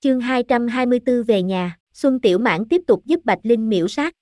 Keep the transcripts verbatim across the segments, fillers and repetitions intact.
Chương hai trăm hai mươi tư về nhà, Xuân Tiểu Mãn tiếp tục giúp Bạch Linh miễu sát.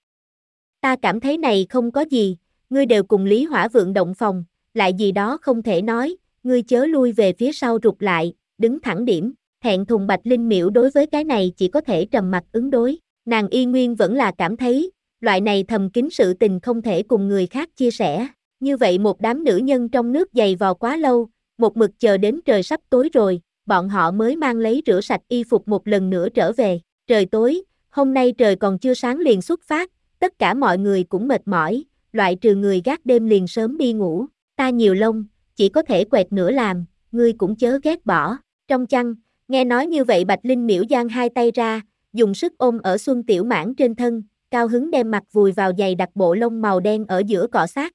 Ta cảm thấy này không có gì, ngươi đều cùng Lý Hỏa Vượng động phòng, lại gì đó không thể nói, ngươi chớ lui về phía sau rụt lại, đứng thẳng điểm, thẹn thùng Bạch Linh miễu đối với cái này chỉ có thể trầm mặc ứng đối, nàng y nguyên vẫn là cảm thấy, loại này thầm kín sự tình không thể cùng người khác chia sẻ, như vậy một đám nữ nhân trong nước giày vò quá lâu, một mực chờ đến trời sắp tối rồi, bọn họ mới mang lấy rửa sạch y phục một lần nữa trở về, trời tối, hôm nay trời còn chưa sáng liền xuất phát, tất cả mọi người cũng mệt mỏi, loại trừ người gác đêm liền sớm đi ngủ, ta nhiều lông, chỉ có thể quẹt nửa làm, ngươi cũng chớ ghét bỏ, trong chăn, nghe nói như vậy Bạch Linh miễu giang hai tay ra, dùng sức ôm ở Xuân Tiểu Mãn trên thân, cao hứng đem mặt vùi vào giày đặc bộ lông màu đen ở giữa cọ sát.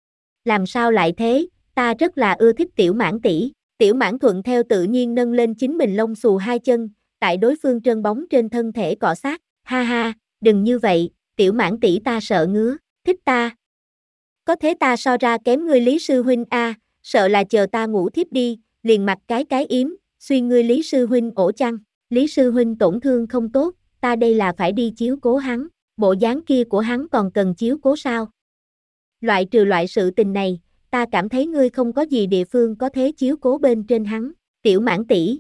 Làm sao lại thế, ta rất là ưa thích Tiểu Mãn tỷ. Tiểu Mãn thuận theo tự nhiên nâng lên chính mình lông xù hai chân, tại đối phương trơn bóng trên thân thể cọ sát, ha ha, đừng như vậy, Tiểu Mãn tỷ ta sợ ngứa, thích ta. Có thế ta so ra kém ngươi Lý sư huynh a, à, sợ là chờ ta ngủ thiếp đi, liền mặc cái cái yếm, suy ngươi Lý sư huynh ổ chăng, Lý sư huynh tổn thương không tốt, ta đây là phải đi chiếu cố hắn, bộ dáng kia của hắn còn cần chiếu cố sao? Loại trừ loại sự tình này, ta cảm thấy ngươi không có gì địa phương có thế chiếu cố bên trên hắn, Tiểu Mãn tỷ.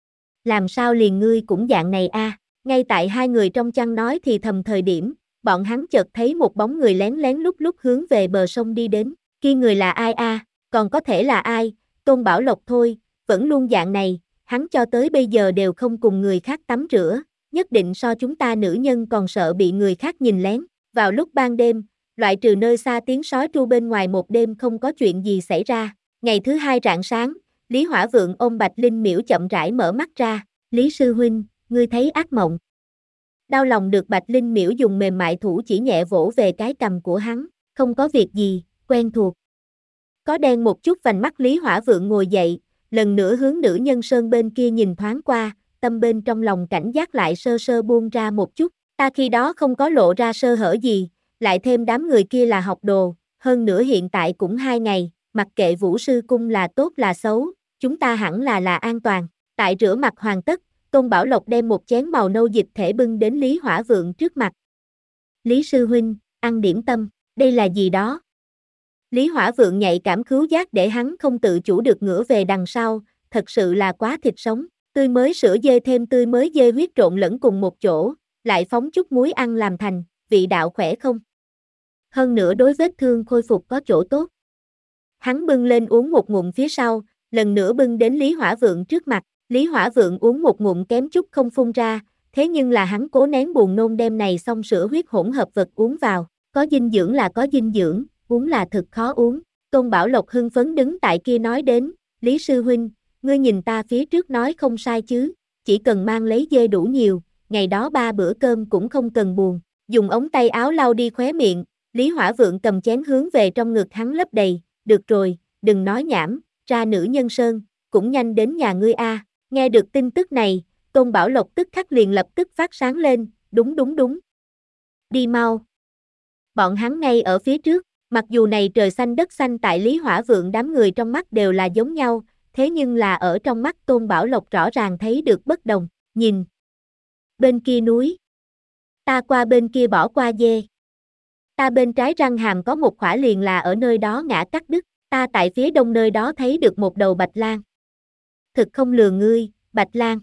Làm sao liền ngươi cũng dạng này a? À? Ngay tại hai người trong chăn nói thì thầm thời điểm, bọn hắn chợt thấy một bóng người lén lén lúc lúc hướng về bờ sông đi đến, kia người là ai a? À? Còn có thể là ai? Tôn Bảo Lộc thôi, vẫn luôn dạng này, hắn cho tới bây giờ đều không cùng người khác tắm rửa, nhất định so chúng ta nữ nhân còn sợ bị người khác nhìn lén, vào lúc ban đêm, loại trừ nơi xa tiếng sói tru bên ngoài một đêm không có chuyện gì xảy ra. Ngày thứ hai rạng sáng, Lý Hỏa Vượng ôm Bạch Linh miễu chậm rãi mở mắt ra, Lý sư huynh, ngươi thấy ác mộng. Đau lòng được Bạch Linh miễu dùng mềm mại thủ chỉ nhẹ vỗ về cái cằm của hắn, không có việc gì, quen thuộc. Có đen một chút vành mắt Lý Hỏa Vượng ngồi dậy, lần nữa hướng nữ nhân sơn bên kia nhìn thoáng qua, tâm bên trong lòng cảnh giác lại sơ sơ buông ra một chút, ta khi đó không có lộ ra sơ hở gì. Lại thêm đám người kia là học đồ, hơn nữa hiện tại cũng hai ngày, mặc kệ Vũ sư cung là tốt là xấu, chúng ta hẳn là là an toàn. Tại rửa mặt hoàn tất, Tôn Bảo Lộc đem một chén màu nâu dịch thể bưng đến Lý Hỏa Vượng trước mặt. Lý sư huynh, ăn điểm tâm, đây là gì đó? Lý Hỏa Vượng nhạy cảm khứu giác để hắn không tự chủ được ngửa về đằng sau, thật sự là quá thịt sống, tươi mới sữa dê thêm tươi mới dê huyết trộn lẫn cùng một chỗ, lại phóng chút muối ăn làm thành, vị đạo khỏe không? Hơn nữa đối vết thương khôi phục có chỗ tốt. Hắn bưng lên uống một ngụm phía sau, lần nữa bưng đến Lý Hỏa Vượng trước mặt, Lý Hỏa Vượng uống một ngụm kém chút không phun ra, thế nhưng là hắn cố nén buồn nôn đem này xong sữa huyết hỗn hợp vật uống vào, có dinh dưỡng là có dinh dưỡng, uống là thực khó uống. Tôn Bảo Lộc hưng phấn đứng tại kia nói đến, Lý sư huynh, ngươi nhìn ta phía trước nói không sai chứ, chỉ cần mang lấy dê đủ nhiều, ngày đó ba bữa cơm cũng không cần buồn, dùng ống tay áo lau đi khóe miệng. Lý Hỏa Vượng cầm chén hướng về trong ngực hắn lấp đầy, được rồi, đừng nói nhảm, ra nữ nhân sơn, cũng nhanh đến nhà ngươi a. Nghe được tin tức này, Tôn Bảo Lộc tức khắc liền lập tức phát sáng lên, đúng đúng đúng. Đi mau. Bọn hắn ngay ở phía trước, mặc dù này trời xanh đất xanh tại Lý Hỏa Vượng đám người trong mắt đều là giống nhau, thế nhưng là ở trong mắt Tôn Bảo Lộc rõ ràng thấy được bất đồng, nhìn. Bên kia núi. Ta qua bên kia bỏ qua dê. Ta bên trái răng hàm có một khỏa liền là ở nơi đó ngã cắt đứt, ta tại phía đông nơi đó thấy được một đầu bạch lang. Thực không lừa ngươi, bạch lang.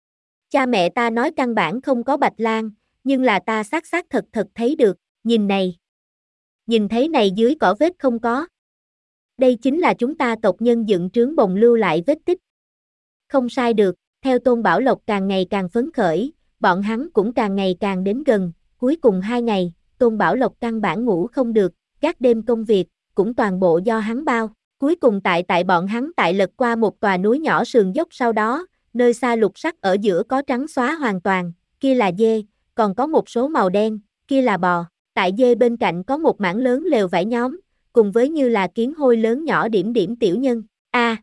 Cha mẹ ta nói căn bản không có bạch lang, nhưng là ta xác xác thật thật thấy được, nhìn này. Nhìn thấy này dưới cỏ vết không có. Đây chính là chúng ta tộc nhân dựng trướng bồng lưu lại vết tích. Không sai được, theo Tôn Bảo Lộc càng ngày càng phấn khởi, bọn hắn cũng càng ngày càng đến gần, cuối cùng hai ngày. Tôn Bảo Lộc căn bản ngủ không được, gác đêm công việc, cũng toàn bộ do hắn bao. Cuối cùng tại tại bọn hắn tại lật qua một tòa núi nhỏ sườn dốc sau đó, nơi xa lục sắc ở giữa có trắng xóa hoàn toàn, kia là dê, còn có một số màu đen, kia là bò. Tại dê bên cạnh có một mảng lớn lều vải nhóm, cùng với như là kiến hôi lớn nhỏ điểm điểm tiểu nhân. A. À,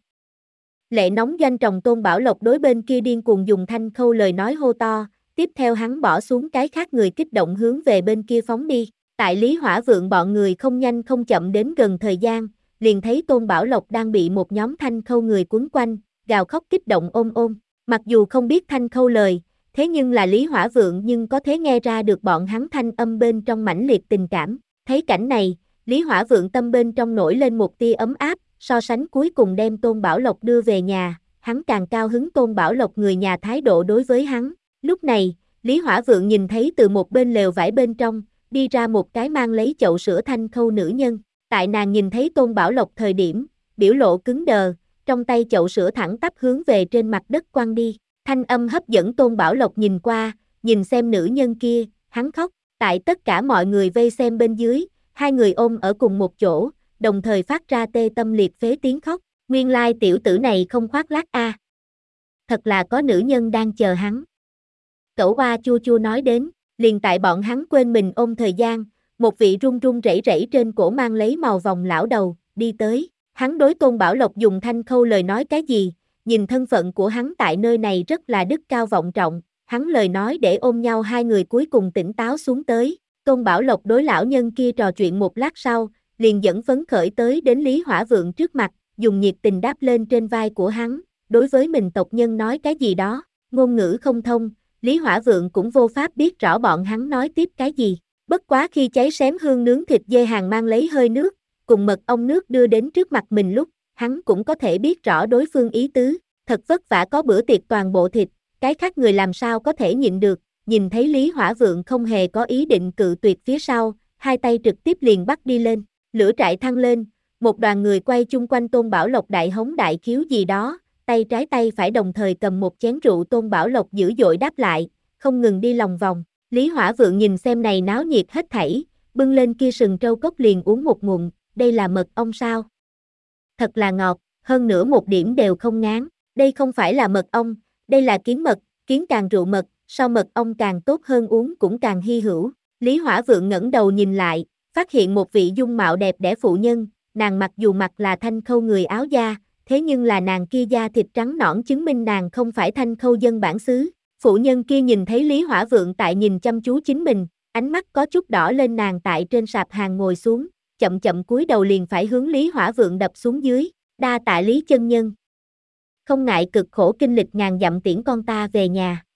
lệ nóng doanh tròng Tôn Bảo Lộc đối bên kia điên cuồng dùng thanh khâu lời nói hô to. Tiếp theo hắn bỏ xuống cái khác người kích động hướng về bên kia phóng đi, tại Lý Hỏa Vượng bọn người không nhanh không chậm đến gần thời gian, liền thấy Tôn Bảo Lộc đang bị một nhóm thanh khâu người quấn quanh, gào khóc kích động ôm ôm, mặc dù không biết thanh khâu lời, thế nhưng là Lý Hỏa Vượng nhưng có thể nghe ra được bọn hắn thanh âm bên trong mãnh liệt tình cảm. Thấy cảnh này, Lý Hỏa Vượng tâm bên trong nổi lên một tia ấm áp, so sánh cuối cùng đem Tôn Bảo Lộc đưa về nhà, hắn càng cao hứng Tôn Bảo Lộc người nhà thái độ đối với hắn. Lúc này, Lý Hỏa Vượng nhìn thấy từ một bên lều vải bên trong, đi ra một cái mang lấy chậu sữa thanh khâu nữ nhân. Tại nàng nhìn thấy Tôn Bảo Lộc thời điểm, biểu lộ cứng đờ, trong tay chậu sữa thẳng tắp hướng về trên mặt đất quăng đi. Thanh âm hấp dẫn Tôn Bảo Lộc nhìn qua, nhìn xem nữ nhân kia, hắn khóc. Tại tất cả mọi người vây xem bên dưới, hai người ôm ở cùng một chỗ, đồng thời phát ra tê tâm liệt phế tiếng khóc. Nguyên lai tiểu tử này không khoác lác a. À. Thật là có nữ nhân đang chờ hắn. Cẩu Oa chua chua nói đến, liền tại bọn hắn quên mình ôm thời gian, một vị run run rẩy rẩy trên cổ mang lấy màu vòng lão đầu, đi tới. Hắn đối Tôn Bảo Lộc dùng thanh khâu lời nói cái gì, nhìn thân phận của hắn tại nơi này rất là đức cao vọng trọng, hắn lời nói để ôm nhau hai người cuối cùng tỉnh táo xuống tới. Tôn Bảo Lộc đối lão nhân kia trò chuyện một lát sau, liền dẫn phấn khởi tới đến Lý Hỏa Vượng trước mặt, dùng nhiệt tình đáp lên trên vai của hắn, đối với mình tộc nhân nói cái gì đó, ngôn ngữ không thông, Lý Hỏa Vượng cũng vô pháp biết rõ bọn hắn nói tiếp cái gì. Bất quá khi cháy xém hương nướng thịt dê hàng mang lấy hơi nước, cùng mật ong nước đưa đến trước mặt mình lúc, hắn cũng có thể biết rõ đối phương ý tứ, thật vất vả có bữa tiệc toàn bộ thịt, cái khác người làm sao có thể nhịn được, nhìn thấy Lý Hỏa Vượng không hề có ý định cự tuyệt phía sau, hai tay trực tiếp liền bắt đi lên, lửa trại thăng lên, một đoàn người quay chung quanh Tôn Bảo Lộc đại hống đại khiếu gì đó, tay trái tay phải đồng thời cầm một chén rượu. Tôn Bảo Lộc dữ dội đáp lại, không ngừng đi lòng vòng. Lý Hỏa Vượng nhìn xem này náo nhiệt hết thảy, bưng lên kia sừng trâu cốc liền uống một ngụm, đây là mật ong sao? Thật là ngọt, hơn nữa một điểm đều không ngán, đây không phải là mật ong, đây là kiến mật, kiến càng rượu mật, so mật ong càng tốt hơn uống cũng càng hy hữu. Lý Hỏa Vượng ngẩng đầu nhìn lại, phát hiện một vị dung mạo đẹp đẽ phụ nhân, nàng mặc dù mặc là thanh khâu người áo da, thế nhưng là nàng kia da thịt trắng nõn chứng minh nàng không phải thanh khâu dân bản xứ. Phụ nhân kia nhìn thấy Lý Hỏa Vượng tại nhìn chăm chú chính mình, ánh mắt có chút đỏ lên, nàng tại trên sạp hàng ngồi xuống, chậm chậm cúi đầu liền phải hướng Lý Hỏa Vượng đập xuống dưới, đa tạ Lý chân nhân. Không ngại cực khổ kinh lịch ngàn dặm tiễn con ta về nhà.